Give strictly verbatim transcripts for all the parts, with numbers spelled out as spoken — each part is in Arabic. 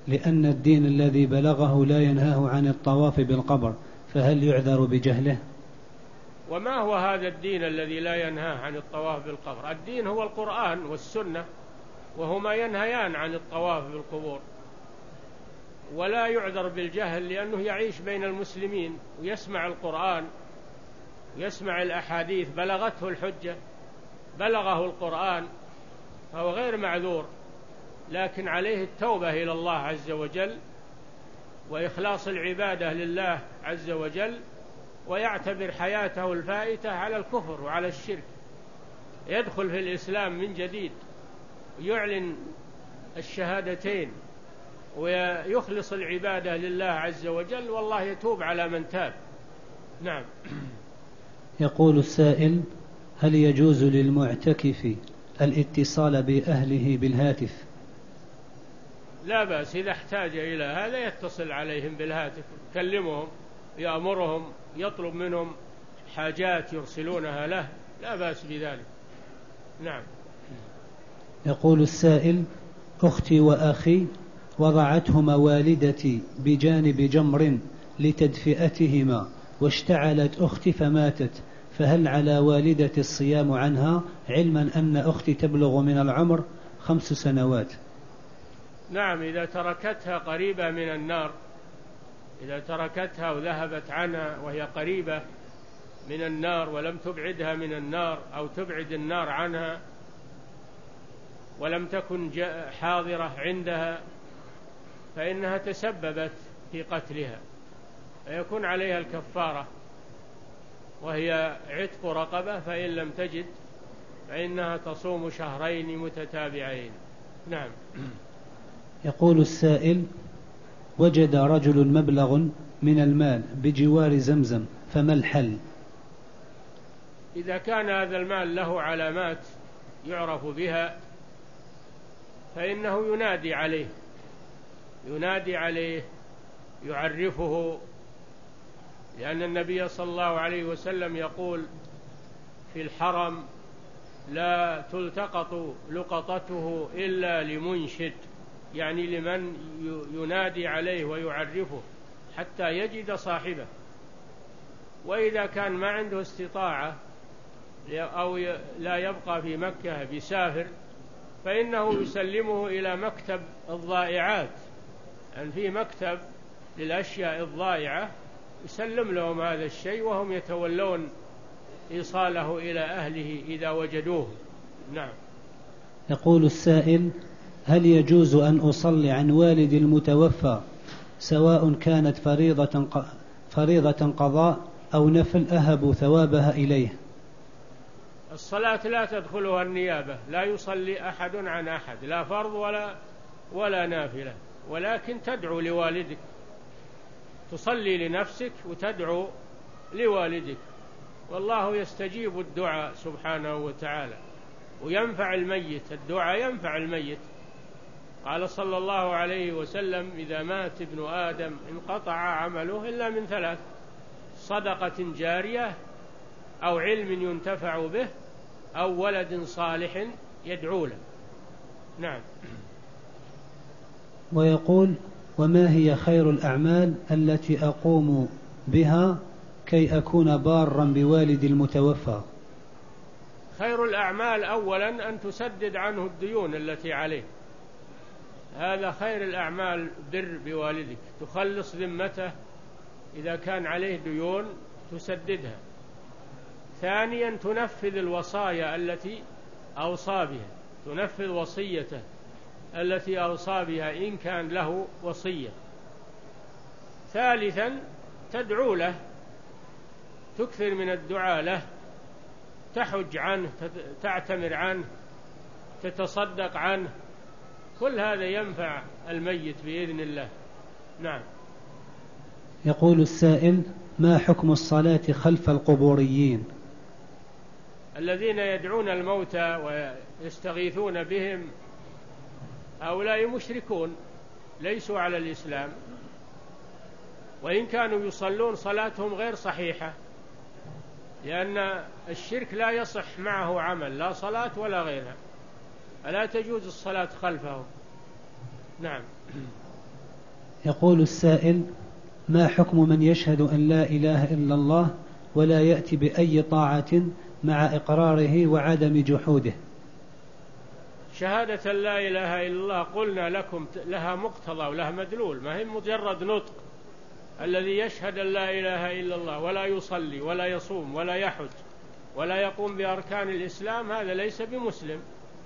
لأن الدين الذي بلغه لا ينهاه عن الطواف بالقبر، فهل يعذر بجهله؟ وما هو هذا الدين الذي لا ينهاه عن الطواف بالقبر؟ الدين هو القرآن والسنة، وهما ينهيان عن الطواف بالقبور. ولا يعذر بالجهل لأنه يعيش بين المسلمين ويسمع القرآن، يسمع الأحاديث، بلغته الحجة، بلغه القرآن، فهو غير معذور، لكن عليه التوبة إلى الله عز وجل وإخلاص العبادة لله عز وجل، ويعتبر حياته الفائتة على الكفر وعلى الشرك، يدخل في الإسلام من جديد، يعلن الشهادتين ويخلص العبادة لله عز وجل، والله يتوب على من تاب. نعم. يقول السائل: هل يجوز للمعتكف الاتصال بأهله بالهاتف؟ لا بأس، إذا احتاج إلى هذا يتصل عليهم بالهاتف، يكلمهم، يأمرهم، يطلب منهم حاجات يرسلونها له، لا بأس بذلك. نعم. يقول السائل: أختي وأخي وضعتهما والدتي بجانب جمر لتدفئتهما، واشتعلت أختي فماتت، فهل على والدتي الصيام عنها، علما أن أختي تبلغ من العمر خمس سنوات؟ نعم، إذا تركتها قريبة من النار، إذا تركتها وذهبت عنها وهي قريبة من النار ولم تبعدها من النار، أو تبعد النار عنها ولم تكن حاضرة عندها، فإنها تسببت في قتلها، فيكون عليها الكفارة، وهي عتق رقبة، فإن لم تجد فإنها تصوم شهرين متتابعين. نعم. يقول السائل: وجد رجل مبلغ من المال بجوار زمزم، فما الحل؟ إذا كان هذا المال له علامات يعرف بها فإنه ينادي عليه، ينادي عليه يعرفه، لأن النبي صلى الله عليه وسلم يقول في الحرم: لا تلتقط لقطته إلا لمنشد، يعني لمن ينادي عليه ويعرفه حتى يجد صاحبه. وإذا كان ما عنده استطاعة أو لا يبقى في مكة بيسافر، فإنه يسلمه إلى مكتب الضائعات، أن في مكتب للأشياء الضائعة، يسلم لهم هذا الشيء وهم يتولون إيصاله إلى أهله إذا وجدوه. نعم. يقول السائل: هل يجوز أن أصلي عن والد المتوفى سواء كانت فريضة فريضة قضاء أو نفل أهب ثوابها إليه؟ الصلاة لا تدخلها النيابة، لا يصلي أحد عن أحد، لا فرض ولا ولا نافلة، ولكن تدعو لوالدك، تصلي لنفسك وتدعو لوالدك، والله يستجيب الدعاء سبحانه وتعالى، وينفع الميت، الدعاء ينفع الميت. قال صلى الله عليه وسلم: إذا مات ابن آدم انقطع عمله إلا من ثلاث: صدقة جارية، أو علم ينتفع به، أو ولد صالح يدعو له. نعم. ويقول: وما هي خير الأعمال التي أقوم بها كي أكون بارا بوالد المتوفى؟ خير الأعمال أولا أن تسدد عنه الديون التي عليه، هذا خير الأعمال، بر بوالدك، تخلص ذمته إذا كان عليه ديون تسددها. ثانيا تنفذ الوصايا التي أوصى بها، تنفذ وصيته التي أوصى بها إن كان له وصية. ثالثا تدعو له، تكثر من الدعاء له، تحج عنه، تعتمر عنه، تتصدق عنه، كل هذا ينفع الميت بإذن الله. نعم. يقول السائل: ما حكم الصلاة خلف القبوريين؟ الذين يدعون الموتى ويستغيثون بهم هؤلاء مشركون، ليسوا على الإسلام، وإن كانوا يصلون صلاتهم غير صحيحة، لأن الشرك لا يصح معه عمل، لا صلاة ولا غيرها، فلا تجوز الصلاة خلفهم. نعم. يقول السائل: ما حكم من يشهد أن لا إله إلا الله ولا يأتي بأي طاعة مع إقراره وعدم جحوده؟ شهادة لا إله إلا الله قلنا لكم لها مقتضى ولها مدلول، ما هي مجرد نطق. الذي يشهد أن لا إله إلا الله ولا يصلي ولا يصوم ولا يحج ولا يقوم بأركان الإسلام هذا ليس بمسلم،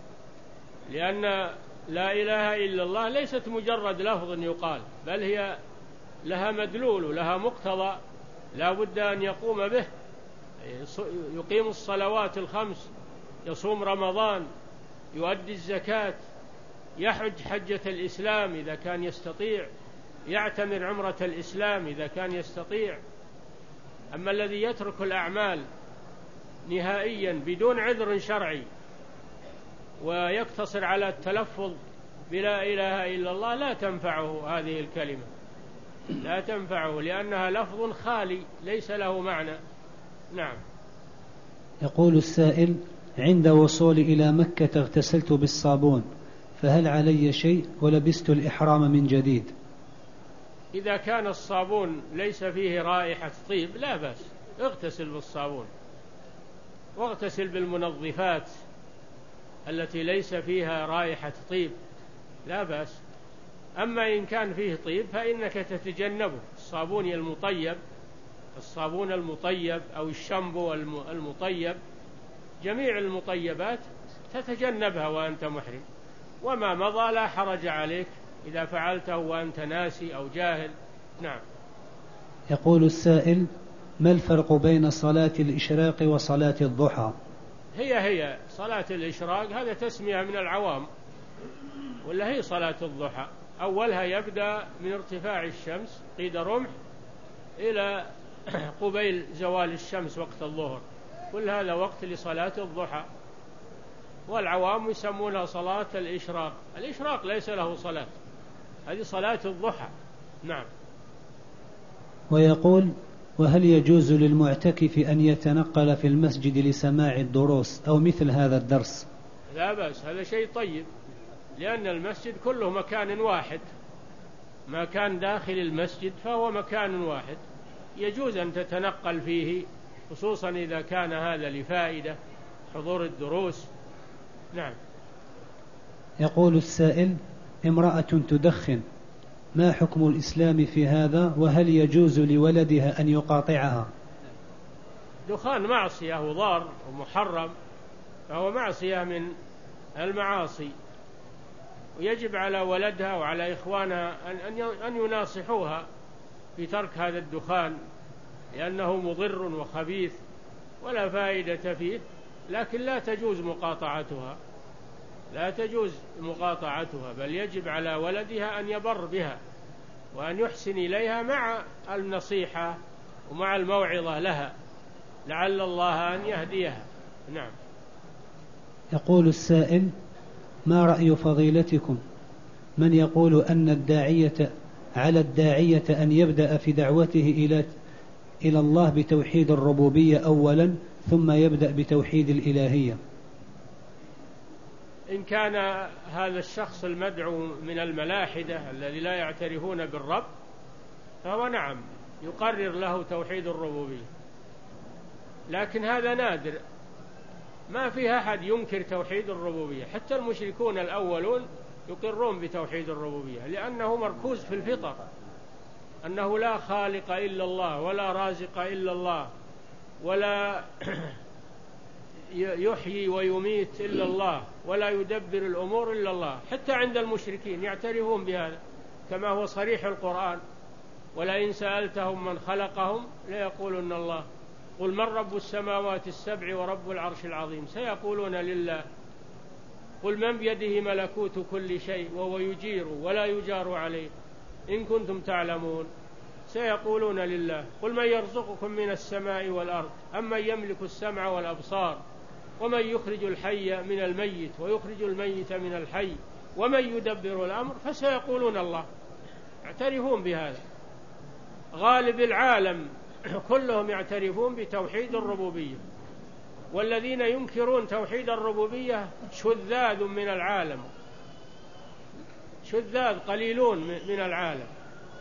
لأن لا إله إلا الله ليست مجرد لفظ يقال، بل هي لها مدلول ولها مقتضى لا بد أن يقوم به. يقيم الصلوات الخمس، يصوم رمضان، يؤدي الزكاة، يحج حجة الإسلام إذا كان يستطيع، يعتمر عمرة الإسلام إذا كان يستطيع. أما الذي يترك الأعمال نهائيا بدون عذر شرعي ويقتصر على التلفظ بلا إله إلا الله لا تنفعه هذه الكلمة، لا تنفعه لأنها لفظ خالي ليس له معنى. نعم. يقول السائل: عند وصولي إلى مكة اغتسلت بالصابون، فهل علي شيء ولبست الإحرام من جديد؟ إذا كان الصابون ليس فيه رائحة طيب لا بأس، اغتسل بالصابون واغتسل بالمنظفات التي ليس فيها رائحة طيب لا بأس. أما إن كان فيه طيب فإنك تتجنبه. الصابون المطيب، الصابون المطيب أو الشامبو المطيب، جميع المطيبات تتجنبها وأنت محرم، وما مضى لا حرج عليك إذا فعلته وأنت ناسي أو جاهل. نعم. يقول السائل: ما الفرق بين صلاة الإشراق وصلاة الضحى؟ هي هي صلاة الإشراق هذا تسمية من العوام، ولا هي صلاة الضحى. أولها يبدأ من ارتفاع الشمس قيد رمح إلى قبيل زوال الشمس وقت الظهر، كل هذا وقت لصلاة الضحى، والعوام يسمونها صلاة الإشراق. الإشراق ليس له صلاة، هذه صلاة الضحى. نعم. ويقول: وهل يجوز للمعتكف أن يتنقل في المسجد لسماع الدروس أو مثل هذا الدرس؟ لا بأس، هذا شيء طيب، لأن المسجد كله مكان واحد، ما كان داخل المسجد فهو مكان واحد، يجوز أن تتنقل فيه، خصوصا إذا كان هذا لفائدة حضور الدروس. نعم. يقول السائل: امرأة تدخن، ما حكم الإسلام في هذا، وهل يجوز لولدها أن يقاطعها؟ دخان معصية وضار ومحرم، فهو معصية من المعاصي، ويجب على ولدها وعلى إخوانها أن يناصحوها في ترك هذا الدخان، لأنه مضر وخبيث ولا فائدة فيه، لكن لا تجوز مقاطعتها، لا تجوز مقاطعتها، بل يجب على ولدها أن يبر بها وأن يحسن إليها مع النصيحة ومع الموعظة لها، لعل الله أن يهديها. نعم. يقول السائل: ما رأي فضيلتكم من يقول أن الداعية على الداعية أن يبدأ في دعوته إلى إلى الله بتوحيد الربوبية أولا ثم يبدأ بتوحيد الإلهية؟ إن كان هذا الشخص المدعو من الملاحدة الذي لا يعترفون بالرب فهو نعم يقرر له توحيد الربوبية، لكن هذا نادر، ما فيها أحد ينكر توحيد الربوبية، حتى المشركون الأولون يقرون بتوحيد الربوبية، لأنه مركوز في الفطر أنه لا خالق إلا الله ولا رازق إلا الله ولا يحيي ويميت إلا الله ولا يدبر الأمور إلا الله. حتى عند المشركين يعترفون بهذا كما هو صريح القرآن: ولئن سألتهم من خلقهم ليقولن الله قل من رب السماوات السبع ورب العرش العظيم سيقولون لله قل من بيده ملكوت كل شيء وهو يجير ولا يجار عليه إن كنتم تعلمون سيقولون لله قل من يرزقكم من السماء والأرض أمن يملك السمع والأبصار ومن يخرج الحي من الميت ويخرج الميت من الحي ومن يدبر الأمر فسيقولون الله. يعترفون بهذا، غالب العالم كلهم يعترفون بتوحيد الربوبية، والذين ينكرون توحيد الربوبية شذاذ من العالم، شذاذ قليلون من العالم،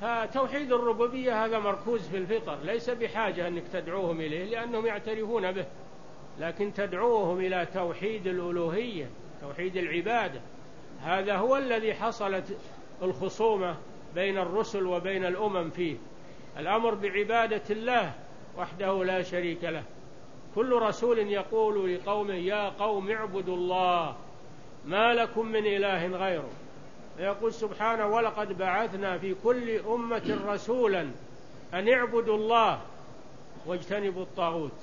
فتوحيد الربوبية هذا مركوز في الفطر، ليس بحاجة أنك تدعوهم إليه لأنهم يعترفون به، لكن تدعوهم إلى توحيد الألوهية، توحيد العبادة. هذا هو الذي حصلت الخصومة بين الرسل وبين الأمم فيه، الأمر بعبادة الله وحده لا شريك له. كل رسول يقول لقومه يا قوم اعبدوا الله ما لكم من إله غيره، ويقول سبحانه ولقد بعثنا في كل أمة رسولا أن اعبدوا الله واجتنبوا الطاغوت،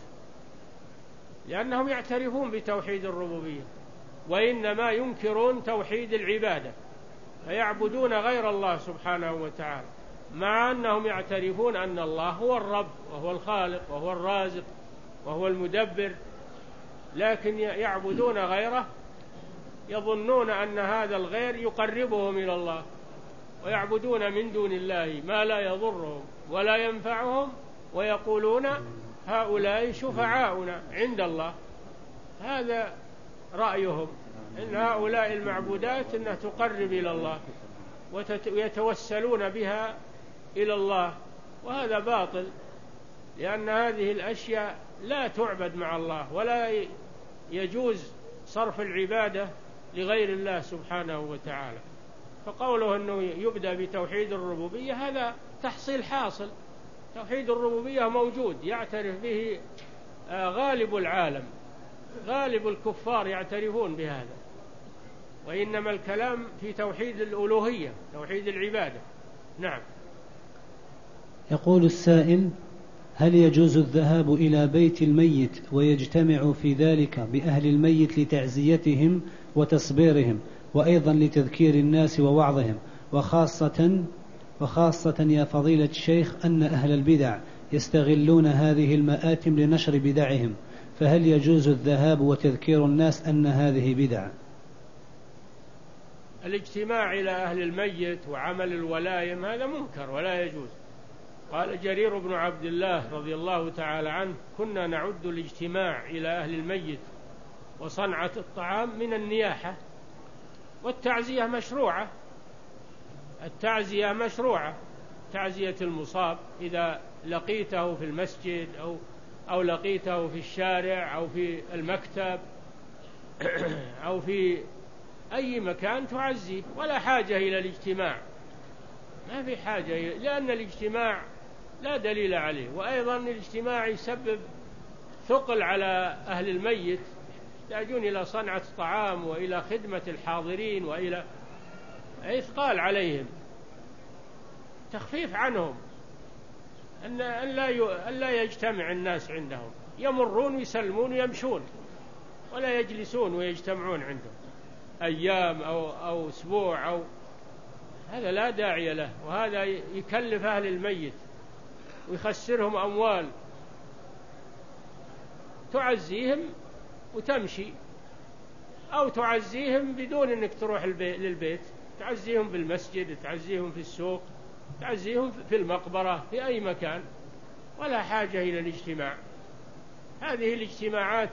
لأنهم يعترفون بتوحيد الربوبية، وإنما ينكرون توحيد العبادة، فيعبدون غير الله سبحانه وتعالى، مع أنهم يعترفون أن الله هو الرب وهو الخالق وهو الرازق وهو المدبر، لكن يعبدون غيره، يظنون أن هذا الغير يقربهم إلى الله، ويعبدون من دون الله ما لا يضرهم ولا ينفعهم، ويقولون هؤلاء شفعاؤنا عند الله. هذا رأيهم، إن هؤلاء المعبودات أنها تقرب إلى الله ويتوسلون بها إلى الله، وهذا باطل، لأن هذه الأشياء لا تعبد مع الله، ولا يجوز صرف العبادة لغير الله سبحانه وتعالى. فقوله أنه يبدأ بتوحيد الربوبية هذا تحصيل حاصل، توحيد الربوبية موجود يعترف به غالب العالم، غالب الكفار يعترفون بهذا، وإنما الكلام في توحيد الألوهية، توحيد العبادة. نعم. يقول السائل: هل يجوز الذهاب إلى بيت الميت ويجتمع في ذلك بأهل الميت لتعزيتهم وتصبيرهم، وأيضا لتذكير الناس ووعظهم، وخاصة وخاصة يا فضيلة الشيخ أن أهل البدع يستغلون هذه المآتم لنشر بدعهم، فهل يجوز الذهاب وتذكير الناس أن هذه بدع؟ الاجتماع إلى أهل الميت وعمل الولايم هذا منكر ولا يجوز. قال جرير بن عبد الله رضي الله تعالى عنه: كنا نعد الاجتماع إلى أهل الميت وصنعة الطعام من النياحة، والتعزية مشروعة، التعزية مشروعة، تعزية المصاب إذا لقيته في المسجد أو أو لقيته في الشارع أو في المكتب أو في أي مكان تعزيه، ولا حاجة إلى الاجتماع، ما في حاجة إلى، لأن الاجتماع لا دليل عليه، وأيضا الاجتماع يسبب ثقل على أهل الميت، يحتاجون إلى صنعة طعام وإلى خدمة الحاضرين وإلى إثقال عليهم، تخفيف عنهم، أن لا يجتمع الناس عندهم، يمرون ويسلمون ويمشون، ولا يجلسون ويجتمعون عندهم أيام أو أو أسبوع، أو هذا لا داعي له، وهذا يكلف أهل الميت ويخسرهم أموال. تعزيهم وتمشي، أو تعزيهم بدون أنك تروح للبيت، تعزيهم بالمسجد، تعزيهم في السوق، تعزيهم في المقبرة، في أي مكان، ولا حاجة إلى الاجتماع. هذه الاجتماعات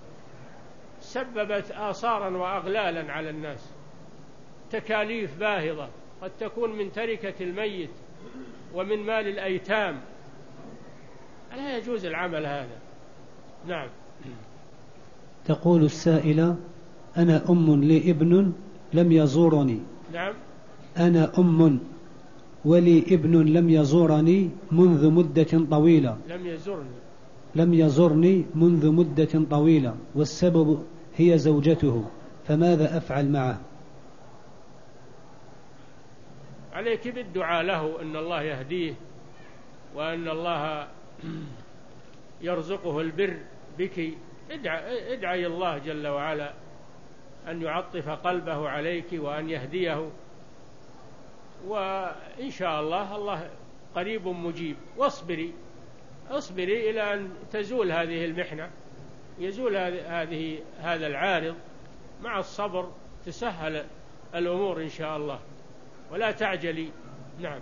سببت آثارا وأغلالا على الناس، تكاليف باهظة قد تكون من تركة الميت ومن مال الأيتام، لا يجوز العمل هذا. نعم. تقول السائلة: أنا أم لي ابن لم يزورني. نعم. أنا أم ولي ابن لم يزورني منذ مدة طويلة. لم يزورني لم يزورني منذ مدة طويلة، والسبب هي زوجته، فماذا أفعل معه؟ عليك بالدعاء له أن الله يهديه، وأن الله يرزقه البر بك. ادعي, ادعي الله جل وعلا أن يعطف قلبه عليك وأن يهديه، وإن شاء الله الله قريب مجيب. واصبري اصبري إلى أن تزول هذه المحنة، يزول هذه هذا العارض، مع الصبر تسهل الأمور إن شاء الله، ولا تعجلي. نعم.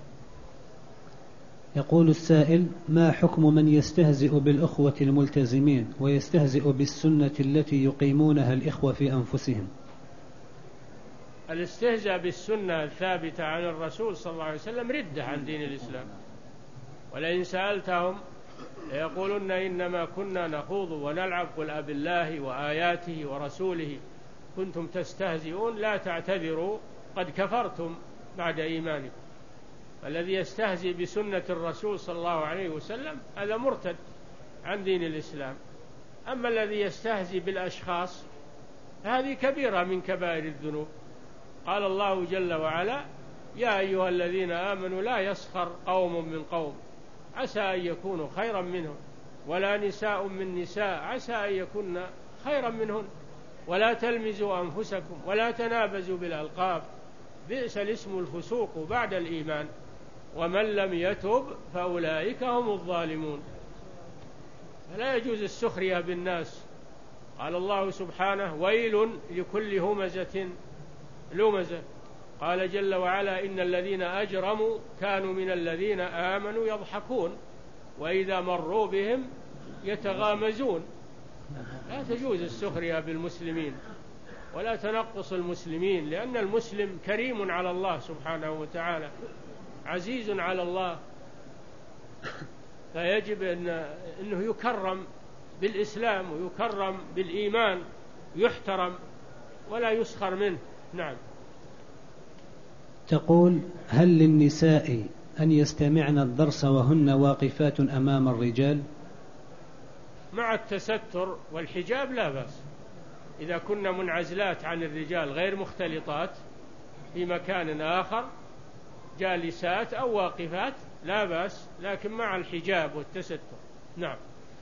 يقول السائل: ما حكم من يستهزئ بالأخوة الملتزمين ويستهزئ بالسنة التي يقيمونها الإخوة في أنفسهم؟ الاستهزاء بالسنة الثابتة عن الرسول صلى الله عليه وسلم ردة عن دين الإسلام. ولئن سألتهم ليقولن إنما كنا نخوض ونلعب قل أب الله وآياته ورسوله كنتم تستهزئون لا تعتذروا قد كفرتم بعد إيمانكم. الذي يستهزئ بسنة الرسول صلى الله عليه وسلم هذا مرتد عن دين الإسلام. أما الذي يستهزئ بالأشخاص هذه كبيرة من كبائر الذنوب. قال الله جل وعلا يا أيها الذين آمنوا لا يسخر قوم من قوم عسى أن يكونوا خيرا منهم ولا نساء من نساء عسى أن يكون خيرا منهن ولا تلمزوا أنفسكم ولا تنابزوا بالألقاب بئس الاسم الفسوق بعد الإيمان ومن لم يتب فأولئك هم الظالمون. فلا يجوز السخرية بالناس. قال الله سبحانه ويل لكل همزة لمزة. قال جل وعلا إن الذين أجرموا كانوا من الذين آمنوا يضحكون وإذا مروا بهم يتغامزون. لا تجوز السخرية بالمسلمين ولا تنقص المسلمين، لأن المسلم كريم على الله سبحانه وتعالى عزيز على الله، فيجب أن أنه يكرم بالإسلام ويكرم بالإيمان يحترم ولا يسخر منه. نعم. تقول هل للنساء أن يستمعن الدرس وهن واقفات أمام الرجال؟ مع التستر والحجاب لا بأس. إذا كنا منعزلات عن الرجال غير مختلطات في مكان آخر جالسات أو واقفات لا بأس، لكن مع الحجاب والتستر. نعم.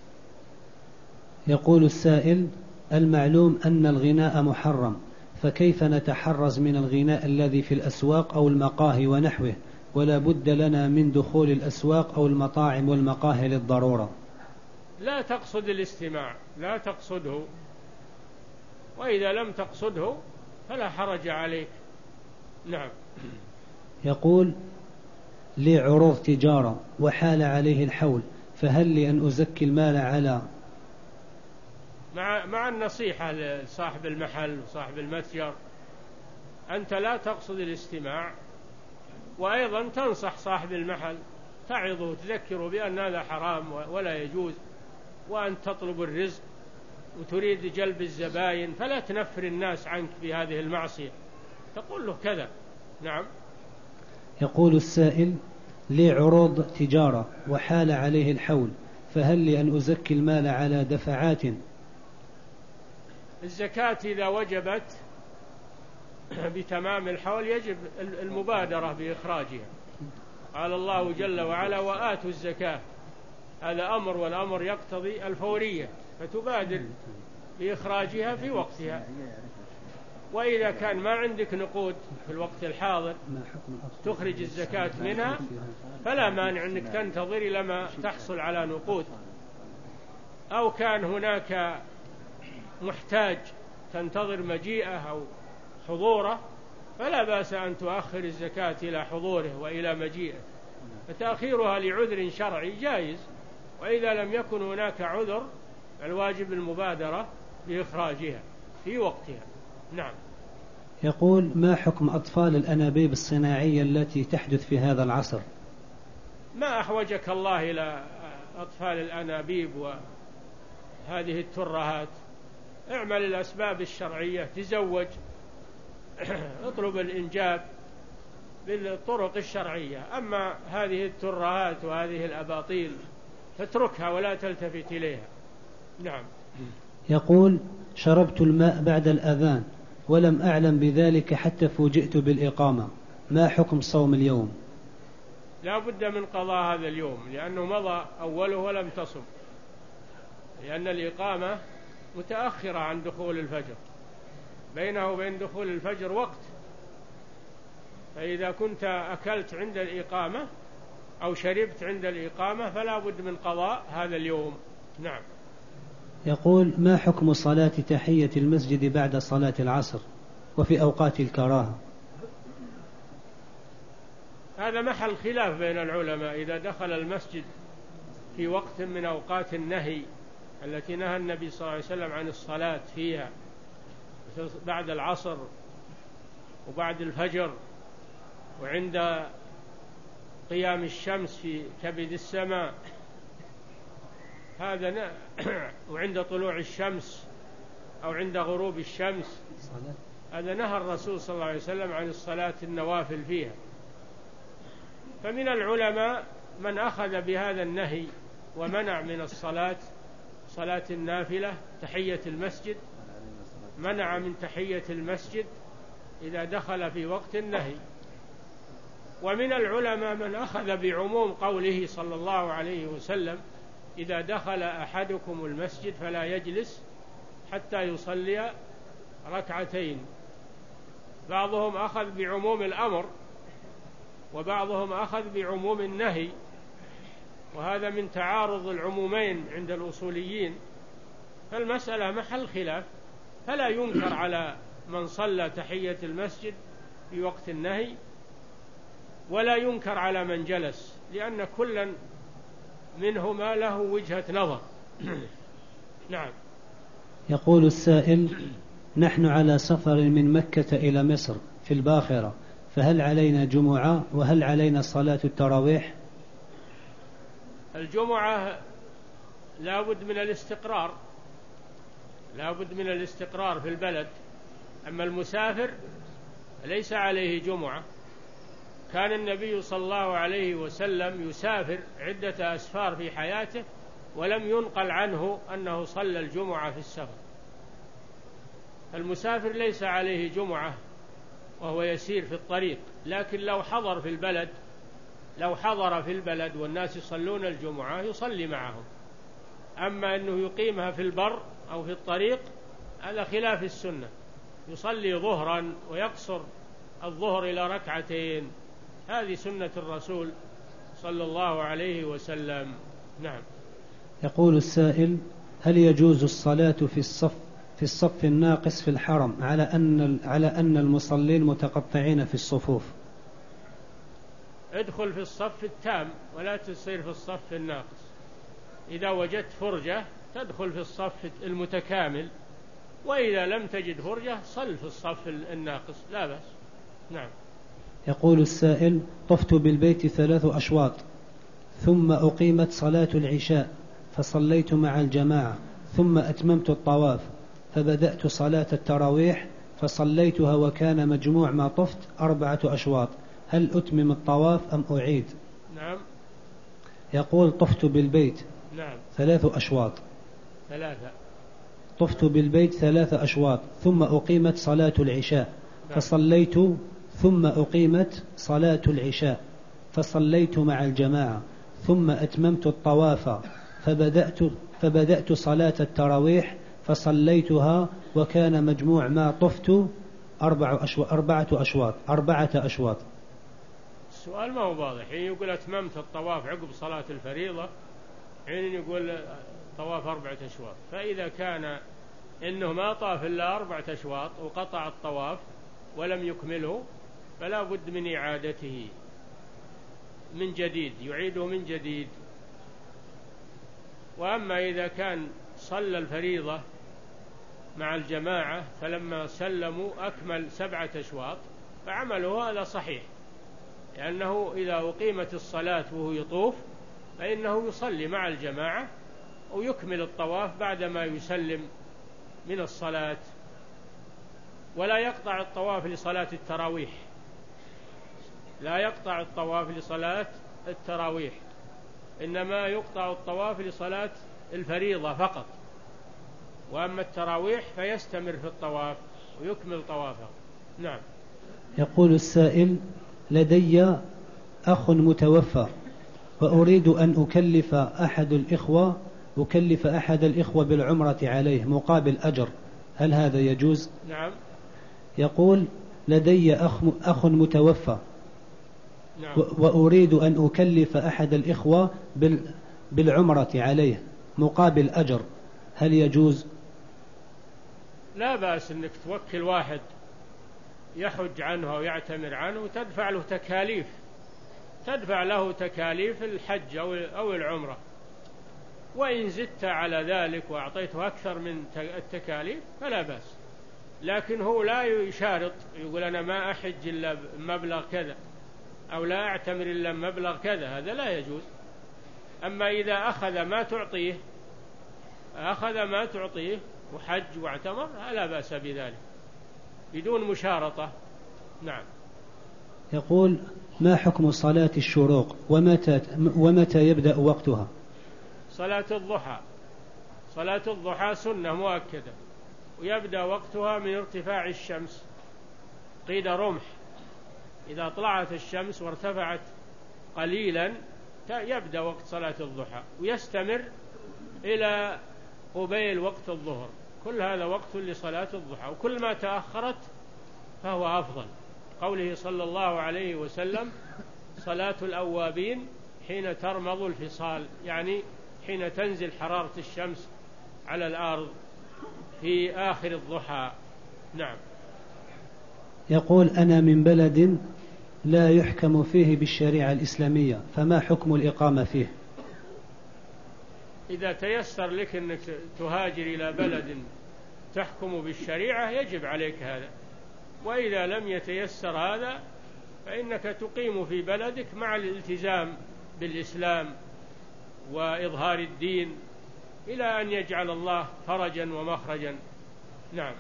يقول السائل المعلوم أن الغناء محرم، فكيف نتحرز من الغناء الذي في الأسواق أو المقاهي ونحوه، ولا بد لنا من دخول الأسواق أو المطاعم والمقاهي للضرورة؟ لا تقصد الاستماع، لا تقصده، وإذا لم تقصده فلا حرج عليك. نعم. يقول لي عروض تجارة وحال عليه الحول، فهل لي أن أزكي المال على مع, مع النصيحة لصاحب المحل وصاحب المتجر، أنت لا تقصد الاستماع، وأيضا تنصح صاحب المحل تعظه تذكره بأن هذا حرام ولا يجوز، وأن تطلب الرزق وتريد جلب الزباين، فلا تنفر الناس عنك بهذه المعصية، تقول له كذا. نعم. يقول السائل لي عروض تجارة وحال عليه الحول، فهل لي أن أزكي المال على دفعات؟ الزكاة إذا وجبت بتمام الحول يجب المبادرة بإخراجها. قال الله جل وعلا وآتوا الزكاة، هذا أمر، والأمر يقتضي الفورية، فتبادر بإخراجها في وقتها. وإذا كان ما عندك نقود في الوقت الحاضر تخرج الزكاة منها فلا مانع أنك تنتظر إلى ما تحصل على نقود، أو كان هناك محتاج تنتظر مجيئه أو حضوره فلا بأس أن تؤخر الزكاة إلى حضوره وإلى مجيئه، فتأخيرها لعذر شرعي جائز. وإذا لم يكن هناك عذر الواجب المبادرة بإخراجها في وقتها. نعم. يقول ما حكم أطفال الأنابيب الصناعية التي تحدث في هذا العصر؟ ما أحوجك الله إلى أطفال الأنابيب وهذه الترهات. اعمل الأسباب الشرعية، تزوج، اطلب الإنجاب بالطرق الشرعية. أما هذه الترهات وهذه الأباطيل فاتركها ولا تلتفت إليها. نعم. يقول شربت الماء بعد الأذان ولم أعلم بذلك حتى فوجئت بالإقامة، ما حكم صوم اليوم؟ لا بد من قضاء هذا اليوم، لأنه مضى أوله ولم تصم، لأن الإقامة متأخرة عن دخول الفجر، بينه وبين دخول الفجر وقت، فإذا كنت أكلت عند الإقامة أو شربت عند الإقامة فلا بد من قضاء هذا اليوم. نعم. يقول ما حكم صلاة تحية المسجد بعد صلاة العصر وفي أوقات الكراهة؟ هذا محل خلاف بين العلماء. إذا دخل المسجد في وقت من أوقات النهي التي نهى النبي صلى الله عليه وسلم عن الصلاة فيها بعد العصر وبعد الفجر وعند قيام الشمس في كبد السماء، هذا ن... وعند طلوع الشمس أو عند غروب الشمس، هذا نهى الرسول صلى الله عليه وسلم عن الصلاة النوافل فيها. فمن العلماء من أخذ بهذا النهي ومنع من الصلاة صلاة النافلة تحية المسجد، منع من تحية المسجد إذا دخل في وقت النهي. ومن العلماء من أخذ بعموم قوله صلى الله عليه وسلم إذا دخل أحدكم المسجد فلا يجلس حتى يصلي ركعتين. بعضهم أخذ بعموم الأمر وبعضهم أخذ بعموم النهي، وهذا من تعارض العمومين عند الأصوليين. فالمسألة محل خلاف، فلا ينكر على من صلى تحية المسجد في وقت النهي، ولا ينكر على من جلس، لأن كلا منهما له وجهة نظر. نعم. يقول السائل: نحن على سفر من مكة إلى مصر في الباخرة، فهل علينا جمعة وهل علينا صلاة التراويح؟ الجمعة لا بد من الاستقرار، لا بد من الاستقرار في البلد. أما المسافر ليس عليه جمعة. كان النبي صلى الله عليه وسلم يسافر عدة أسفار في حياته ولم ينقل عنه أنه صلى الجمعة في السفر. المسافر ليس عليه جمعة وهو يسير في الطريق، لكن لو حضر في البلد لو حضر في البلد والناس يصلون الجمعة يصلي معهم. أما أنه يقيمها في البر أو في الطريق هذا خلاف السنة، يصلي ظهرا ويقصر الظهر إلى ركعتين، هذه سنة الرسول صلى الله عليه وسلم. نعم. يقول السائل: هل يجوز الصلاة في الصف في الصف الناقص في الحرم على أن على أن المصلين متقطعين في الصفوف؟ ادخل في الصف التام ولا تصير في الصف الناقص. إذا وجدت فرجة تدخل في الصف المتكامل، وإذا لم تجد فرجة صل في الصف الناقص، لا بأس. نعم. يقول السائل: طفت بالبيت ثلاث أشواط ثم أقيمت صلاة العشاء فصليت مع الجماعة ثم أتممت الطواف فبدأت صلاة التراويح فصليتها وكان مجموع ما طفت أربعة أشواط، هل أتمم الطواف أم أعيد؟ نعم. يقول: طفت بالبيت نعم. ثلاث أشواط ثلاثة طفت بالبيت ثلاث أشواط ثم أقيمت صلاة العشاء نعم. فصليت ثم أقيمت صلاة العشاء فصليت مع الجماعة ثم أتممت الطواف فبدأت, فبدأت صلاة التراويح فصليتها وكان مجموع ما طفت أربع أشواط أربعة أشواط أربعة أشواط. السؤال ما هو واضح. حين يقول أتممت الطواف عقب صلاة الفريضة، حين يقول طواف أربعة أشواط، فإذا كان إنه ما طاف إلا أربعة أشواط وقطع الطواف ولم يكمله فلا بد من إعادته من جديد، يعيده من جديد. وأما إذا كان صلى الفريضة مع الجماعة فلما سلموا أكمل سبعة أشواط فعمله هذا صحيح، لأنه إذا أقيمت الصلاة وهو يطوف فإنه يصلي مع الجماعة ويكمل الطواف بعدما يسلم من الصلاة، ولا يقطع الطواف لصلاة التراويح، لا يقطع الطواف لصلاة التراويح، إنما يقطع الطواف لصلاة الفريضة فقط، وأما التراويح فيستمر في الطواف ويكمل طوافه. نعم. يقول السائل: لدي أخ متوفى وأريد أن أكلف أحد الإخوة أكلف أحد الإخوة بالعمرة عليه مقابل أجر، هل هذا يجوز؟ نعم. يقول: لدي أخ, أخ متوفى نعم. وأريد أن أكلف أحد الإخوة بالعمرة عليه مقابل أجر، هل يجوز؟ لا بأس أنك توكل واحد يحج عنه ويعتمر عنه وتدفع له تكاليف تدفع له تكاليف الحج أو العمرة، وإن زدت على ذلك وأعطيته أكثر من التكاليف فلا بأس. لكن هو لا يشارط يقول أنا ما أحج إلا بمبلغ كذا أو لا أعتمر إلا بمبلغ كذا، هذا لا يجوز. أما إذا أخذ ما تعطيه أخذ ما تعطيه وحج واعتمر لا بأس بذلك بدون مشارطة. نعم. يقول: ما حكم صلاة الشروق ومتى, ومتى يبدأ وقتها؟ صلاة الضحى صلاة الضحى سنة مؤكدة، ويبدأ وقتها من ارتفاع الشمس قيد رمح. إذا طلعت الشمس وارتفعت قليلا يبدأ وقت صلاة الضحى ويستمر إلى قبيل وقت الظهر، كل هذا وقت لصلاة الضحى، وكل ما تأخرت فهو أفضل. قوله صلى الله عليه وسلم: صلاة الأوابين حين ترمض الفصال، يعني حين تنزل حرارة الشمس على الأرض في آخر الضحى. نعم. يقول: أنا من بلد لا يحكم فيه بالشريعة الإسلامية، فما حكم الإقامة فيه؟ إذا تيسر لك أنك تهاجر إلى بلد تحكم بالشريعة يجب عليك هذا، وإذا لم يتيسر هذا فإنك تقيم في بلدك مع الالتزام بالإسلام وإظهار الدين إلى أن يجعل الله فرجا ومخرجا. نعم.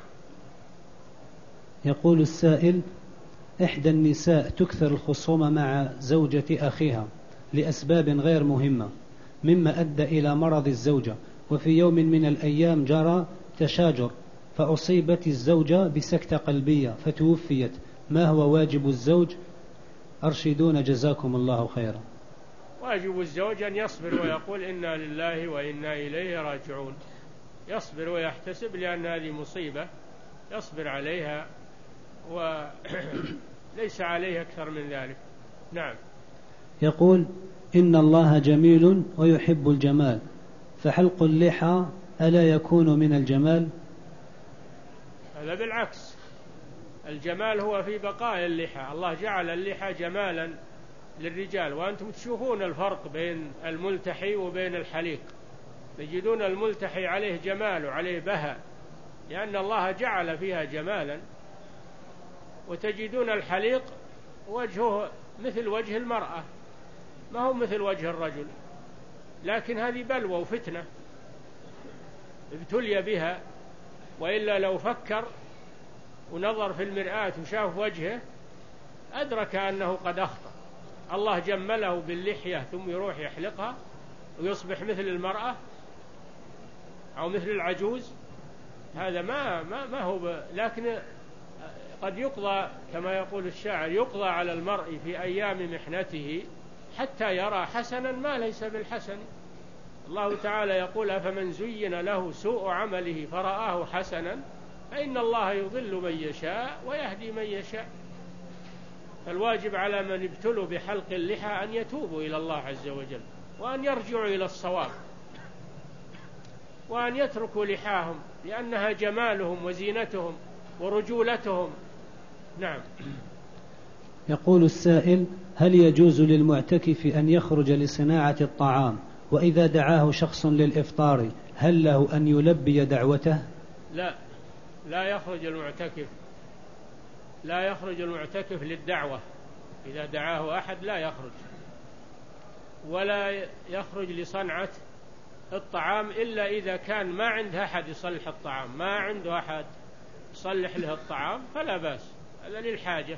يقول السائل: إحدى النساء تكثر الخصومة مع زوجة أخيها لأسباب غير مهمة، مما أدى إلى مرض الزوجة، وفي يوم من الأيام جرى تشاجر فأصيبت الزوجة بسكتة قلبية فتوفيت، ما هو واجب الزوج؟ أرشدون جزاكم الله خيرا. واجب الزوج أن يصبر ويقول إنا لله وإنا إليه راجعون، يصبر ويحتسب، لأن هذه مصيبة يصبر عليها وليس عليه أكثر من ذلك. نعم. يقول: إن الله جميل ويحب الجمال، فحلق اللحى ألا يكون من الجمال؟ هذا بالعكس، الجمال هو في بقاء اللحى، الله جعل اللحى جمالا للرجال، وأنتم تشوفون الفرق بين الملتحي وبين الحليق، تجدون الملتحي عليه جمال وعليه بهاء لأن الله جعل فيها جمالا، وتجدون الحليق وجهه مثل وجه المرأة ما هو مثل وجه الرجل، لكن هذه بلوى وفتنة ابتلي بها، وإلا لو فكر ونظر في المرآة وشاف وجهه أدرك أنه قد أخطأ. الله جمله باللحية ثم يروح يحلقها ويصبح مثل المرأة أو مثل العجوز، هذا ما ما ما هو ب... لكن قد يقضى كما يقول الشاعر: يقضى على المرء في أيام محنته حتى يرى حسنا ما ليس بالحسن. الله تعالى يقول: أفمن زين له سوء عمله فرآه حسنا فإن الله يضل من يشاء ويهدي من يشاء. فالواجب على من ابتلوا بحلق اللحى أن يتوبوا إلى الله عز وجل، وأن يرجعوا إلى الصواب، وأن يتركوا لحاهم لأنها جمالهم وزينتهم ورجولتهم. نعم. يقول السائل: هل يجوز للمعتكف أن يخرج لصناعة الطعام، وإذا دعاه شخص للإفطار هل له أن يلبي دعوته؟ لا، لا يخرج المعتكف لا يخرج المعتكف للدعوة، إذا دعاه أحد لا يخرج، ولا يخرج لصنعة الطعام إلا إذا كان ما عنده أحد يصلح الطعام، ما عنده أحد يصلح له الطعام فلا بأس، هذا للحاجة،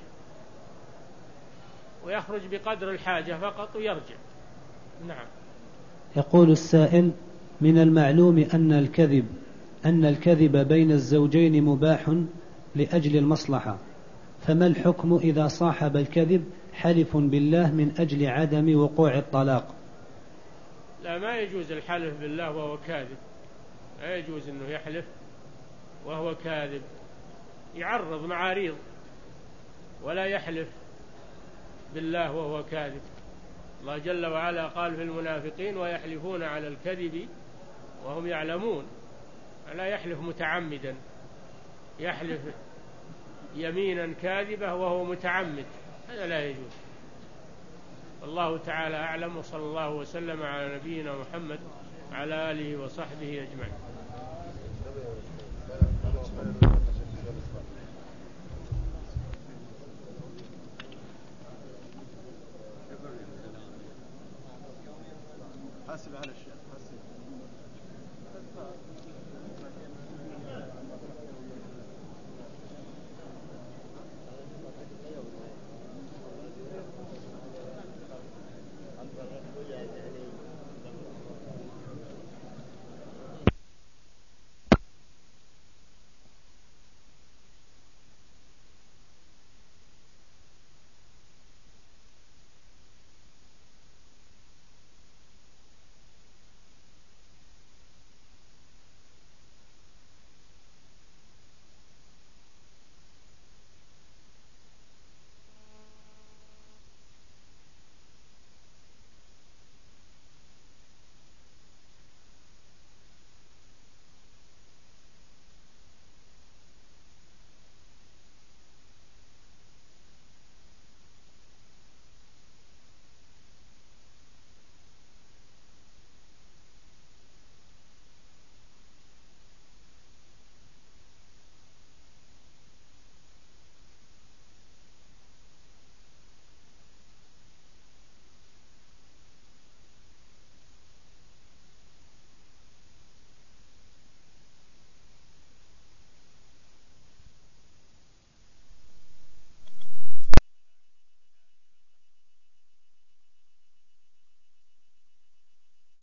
ويخرج بقدر الحاجة فقط ويرجع. نعم. يقول السائل: من المعلوم أن الكذب أن الكذب بين الزوجين مباح لأجل المصلحة، فما الحكم إذا صاحب الكذب حلف بالله من أجل عدم وقوع الطلاق؟ لا، ما يجوز الحلف بالله وهو كاذب، لا يجوز أنه يحلف وهو كاذب، يعرض معاريض ولا يحلف بالله وهو كاذب. الله جل وعلا قال في المنافقين: ويحلفون على الكذب وهم يعلمون. لا يحلف متعمدا، يحلف يمينا كاذبة وهو متعمد، هذا لا يجوز. والله تعالى أعلم، وصلى الله وسلم على نبينا محمد وعلى آله وصحبه أجمعين. حاسب على الشيخ.